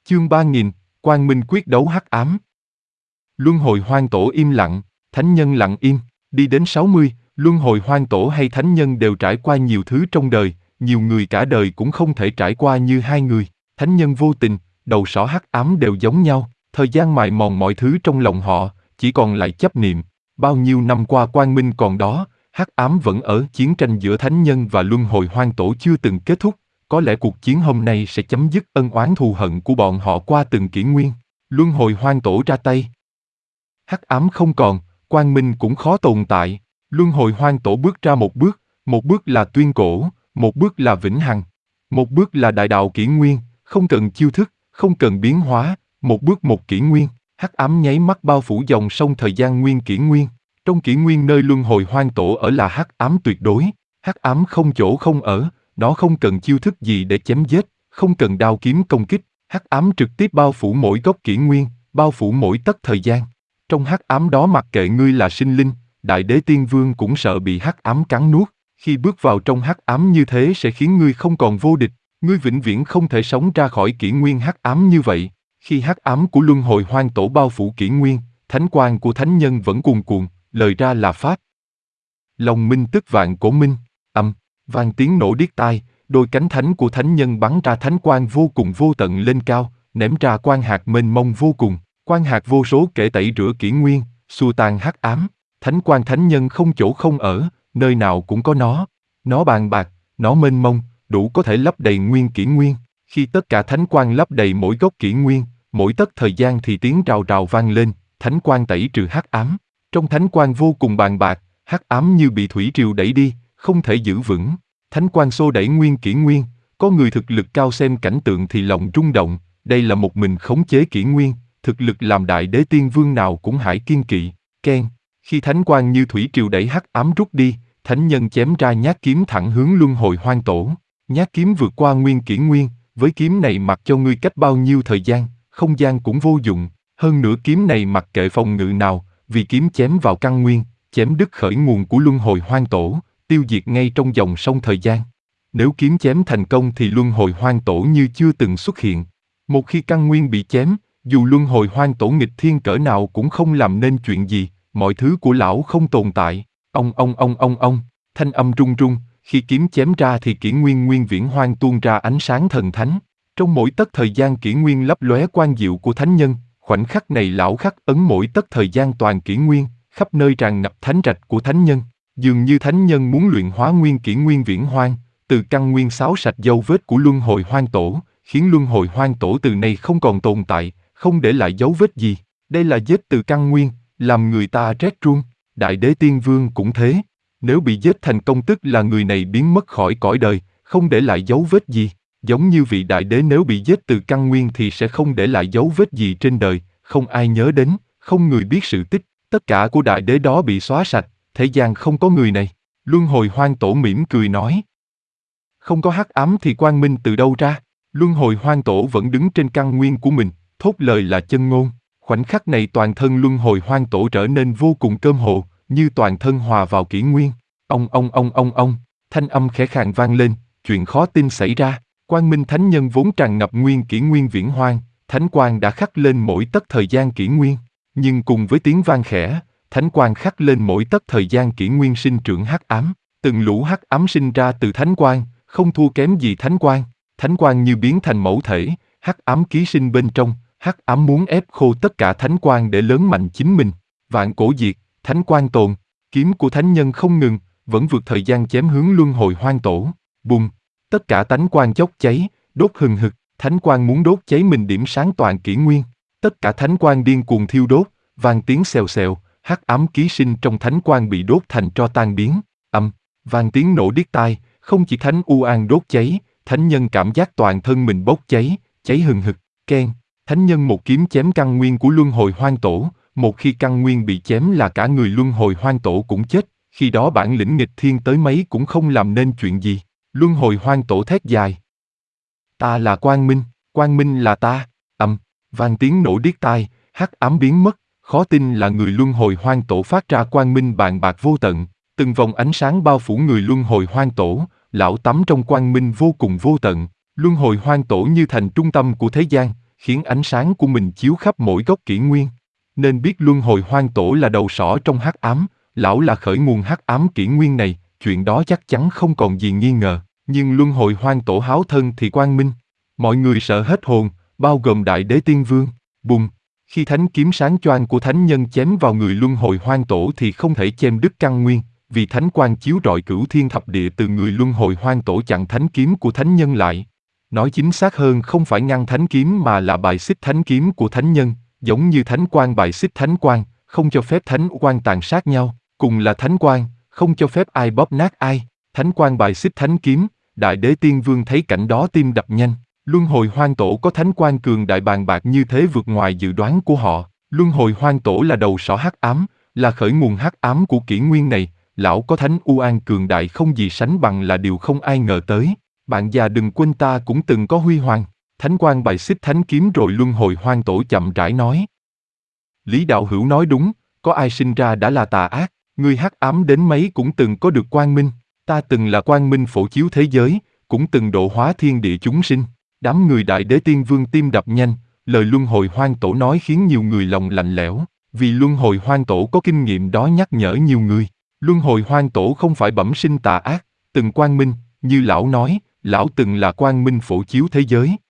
Chương 3000, Quang Minh quyết đấu hắc ám. Luân hồi hoang tổ im lặng, thánh nhân lặng im, đi đến 60, luân hồi hoang tổ hay thánh nhân đều trải qua nhiều thứ trong đời, nhiều người cả đời cũng không thể trải qua như hai người. Thánh nhân vô tình, đầu sỏ hắc ám đều giống nhau, thời gian mài mòn mọi thứ trong lòng họ, chỉ còn lại chấp niệm. Bao nhiêu năm qua quang minh còn đó, hắc ám vẫn ở. Chiến tranh giữa thánh nhân và luân hồi hoang tổ chưa từng kết thúc. Có lẽ cuộc chiến hôm nay sẽ chấm dứt ân oán thù hận của bọn họ qua từng kỷ nguyên. Luân hồi hoang tổ ra tay. Hắc ám không còn, quang minh cũng khó tồn tại. Luân hồi hoang tổ bước ra một bước là tuyên cổ, một bước là vĩnh hằng, một bước là đại đạo kỷ nguyên, không cần chiêu thức, không cần biến hóa, một bước một kỷ nguyên. Hắc ám nháy mắt bao phủ dòng sông thời gian nguyên kỷ nguyên. Trong kỷ nguyên nơi luân hồi hoang tổ ở là hắc ám tuyệt đối. Hắc ám không chỗ không ở. Nó không cần chiêu thức gì để chém giết, không cần đao kiếm công kích. Hắc ám trực tiếp bao phủ mỗi góc kỷ nguyên, bao phủ mỗi tấc thời gian. Trong hắc ám đó mặc kệ ngươi là sinh linh, đại đế tiên vương cũng sợ bị hắc ám cắn nuốt. Khi bước vào trong hắc ám như thế sẽ khiến ngươi không còn vô địch, ngươi vĩnh viễn không thể sống ra khỏi kỷ nguyên hắc ám như vậy. Khi hắc ám của luân hồi hoang tổ bao phủ kỷ nguyên, thánh quang của thánh nhân vẫn cuồn cuộn, lời ra là pháp. Lòng minh tức vạn cổ minh, vang tiếng nổ điếc tai, đôi cánh thánh của thánh nhân bắn ra thánh quang vô cùng vô tận lên cao, ném ra quang hạt mênh mông vô cùng, quang hạt vô số kể tẩy rửa kỷ nguyên, xua tan hắc ám. Thánh quang thánh nhân không chỗ không ở, nơi nào cũng có nó bàn bạc, nó mênh mông, đủ có thể lấp đầy nguyên kỷ nguyên. Khi tất cả thánh quang lấp đầy mỗi góc kỷ nguyên, mỗi tấc thời gian thì tiếng rào rào vang lên, thánh quang tẩy trừ hắc ám. Trong thánh quang vô cùng bàn bạc, hắc ám như bị thủy triều đẩy đi, không thể giữ vững. Thánh quang xô đẩy nguyên kỷ nguyên, có người thực lực cao xem cảnh tượng thì lòng rung động, đây là một mình khống chế kỷ nguyên, thực lực làm đại đế tiên vương nào cũng hãi kiêng kỵ. Keng, khi thánh quang như thủy triều đẩy hắc ám rút đi, thánh nhân chém ra nhát kiếm thẳng hướng luân hồi hoang tổ. Nhát kiếm vượt qua nguyên kỷ nguyên, với kiếm này mặc cho ngươi cách bao nhiêu thời gian, không gian cũng vô dụng, hơn nữa kiếm này mặc kệ phòng ngự nào, vì kiếm chém vào căn nguyên, chém đứt khởi nguồn của luân hồi hoang tổ, tiêu diệt ngay trong dòng sông thời gian. Nếu kiếm chém thành công thì luân hồi hoang tổ như chưa từng xuất hiện. Một khi căn nguyên bị chém, dù luân hồi hoang tổ nghịch thiên cỡ nào cũng không làm nên chuyện gì, mọi thứ của lão không tồn tại. Ông, thanh âm rung rung, khi kiếm chém ra thì kỷ nguyên nguyên viễn hoang tuôn ra ánh sáng thần thánh. Trong mỗi tấc thời gian kỷ nguyên lấp lóe quang diệu của thánh nhân, khoảnh khắc này lão khắc ấn mỗi tấc thời gian toàn kỷ nguyên, khắp nơi tràn ngập thánh trạch của thánh nhân. Dường như thánh nhân muốn luyện hóa nguyên kỷ nguyên viễn hoang, từ căn nguyên xáo sạch dấu vết của luân hồi hoang tổ, khiến luân hồi hoang tổ từ nay không còn tồn tại, không để lại dấu vết gì. Đây là giết từ căn nguyên, làm người ta rét run. Đại đế tiên vương cũng thế. Nếu bị giết thành công tức là người này biến mất khỏi cõi đời, không để lại dấu vết gì. Giống như vị đại đế nếu bị giết từ căn nguyên thì sẽ không để lại dấu vết gì trên đời, không ai nhớ đến, không người biết sự tích. Tất cả của đại đế đó bị xóa sạch. Thế gian không có người này. Luân hồi hoang tổ mỉm cười nói. Không có hắc ám thì quang minh từ đâu ra? Luân hồi hoang tổ vẫn đứng trên căn nguyên của mình, thốt lời là chân ngôn. Khoảnh khắc này toàn thân luân hồi hoang tổ trở nên vô cùng cơm hồ, như toàn thân hòa vào kỷ nguyên. Ông, thanh âm khẽ khàng vang lên, chuyện khó tin xảy ra. Quang minh thánh nhân vốn tràn ngập nguyên kỷ nguyên viễn hoang, thánh quang đã khắc lên mỗi tấc thời gian kỷ nguyên. Nhưng cùng với tiếng vang khẽ, thánh quang khắc lên mỗi tấc thời gian kỷ nguyên sinh trưởng hắc ám. Từng lũ hắc ám sinh ra từ thánh quang, không thua kém gì thánh quang. Thánh quang như biến thành mẫu thể, hắc ám ký sinh bên trong. Hắc ám muốn ép khô tất cả thánh quang để lớn mạnh chính mình. Vạn cổ diệt, thánh quang tồn. Kiếm của thánh nhân không ngừng, vẫn vượt thời gian chém hướng luân hồi hoang tổ. Bùng! Tất cả thánh quang chốc cháy, đốt hừng hực. Thánh quang muốn đốt cháy mình điểm sáng toàn kỷ nguyên. Tất cả thánh quang điên cuồng thiêu đốt, vang tiếng xèo xèo. Hắc ám ký sinh trong thánh quang bị đốt thành tro tan biến. Vang tiếng nổ điếc tai, không chỉ thánh u an đốt cháy, thánh nhân cảm giác toàn thân mình bốc cháy, cháy hừng hực. Keng, thánh nhân một kiếm chém căn nguyên của luân hồi hoang tổ. Một khi căn nguyên bị chém là cả người luân hồi hoang tổ cũng chết. Khi đó bản lĩnh nghịch thiên tới mấy cũng không làm nên chuyện gì. Luân hồi hoang tổ thét dài. Ta là quang minh là ta. Vang tiếng nổ điếc tai, hắc ám biến mất. Khó tin là người luân hồi hoang tổ phát ra quang minh bàn bạc vô tận. Từng vòng ánh sáng bao phủ người luân hồi hoang tổ, lão tắm trong quang minh vô cùng vô tận. Luân hồi hoang tổ như thành trung tâm của thế gian, khiến ánh sáng của mình chiếu khắp mỗi góc kỷ nguyên. Nên biết luân hồi hoang tổ là đầu sỏ trong hắc ám, lão là khởi nguồn hắc ám kỷ nguyên này, chuyện đó chắc chắn không còn gì nghi ngờ. Nhưng luân hồi hoang tổ háo thân thì quang minh. Mọi người sợ hết hồn, bao gồm Đại Đế Tiên Vương. Bùng! Khi thánh kiếm sáng choang của thánh nhân chém vào người luân hồi hoang tổ thì không thể chém đứt căn nguyên, vì thánh quang chiếu rọi cửu thiên thập địa từ người luân hồi hoang tổ chặn thánh kiếm của thánh nhân lại. Nói chính xác hơn không phải ngăn thánh kiếm mà là bài xích thánh kiếm của thánh nhân, giống như thánh quang bài xích thánh quang, không cho phép thánh quang tàn sát nhau, cùng là thánh quang, không cho phép ai bóp nát ai. Thánh quang bài xích thánh kiếm, Đại Đế Tiên Vương thấy cảnh đó tim đập nhanh. Luân hồi hoang tổ có thánh quang cường đại bàn bạc như thế vượt ngoài dự đoán của họ. Luân hồi hoang tổ là đầu sỏ hắc ám, là khởi nguồn hắc ám của kỷ nguyên này. Lão có thánh u an cường đại không gì sánh bằng là điều không ai ngờ tới. Bạn già đừng quên ta cũng từng có huy hoàng. Thánh quang bài xích thánh kiếm rồi luân hồi hoang tổ chậm rãi nói. Lý đạo hữu nói đúng, có ai sinh ra đã là tà ác, người hắc ám đến mấy cũng từng có được quang minh. Ta từng là quang minh phổ chiếu thế giới, cũng từng độ hóa thiên địa chúng sinh. Đám người Đại Đế Tiên Vương tim đập nhanh, lời luân hồi hoang tổ nói khiến nhiều người lòng lạnh lẽo, vì luân hồi hoang tổ có kinh nghiệm đó nhắc nhở nhiều người. Luân hồi hoang tổ không phải bẩm sinh tà ác, từng quang minh, như lão nói, lão từng là quang minh phổ chiếu thế giới.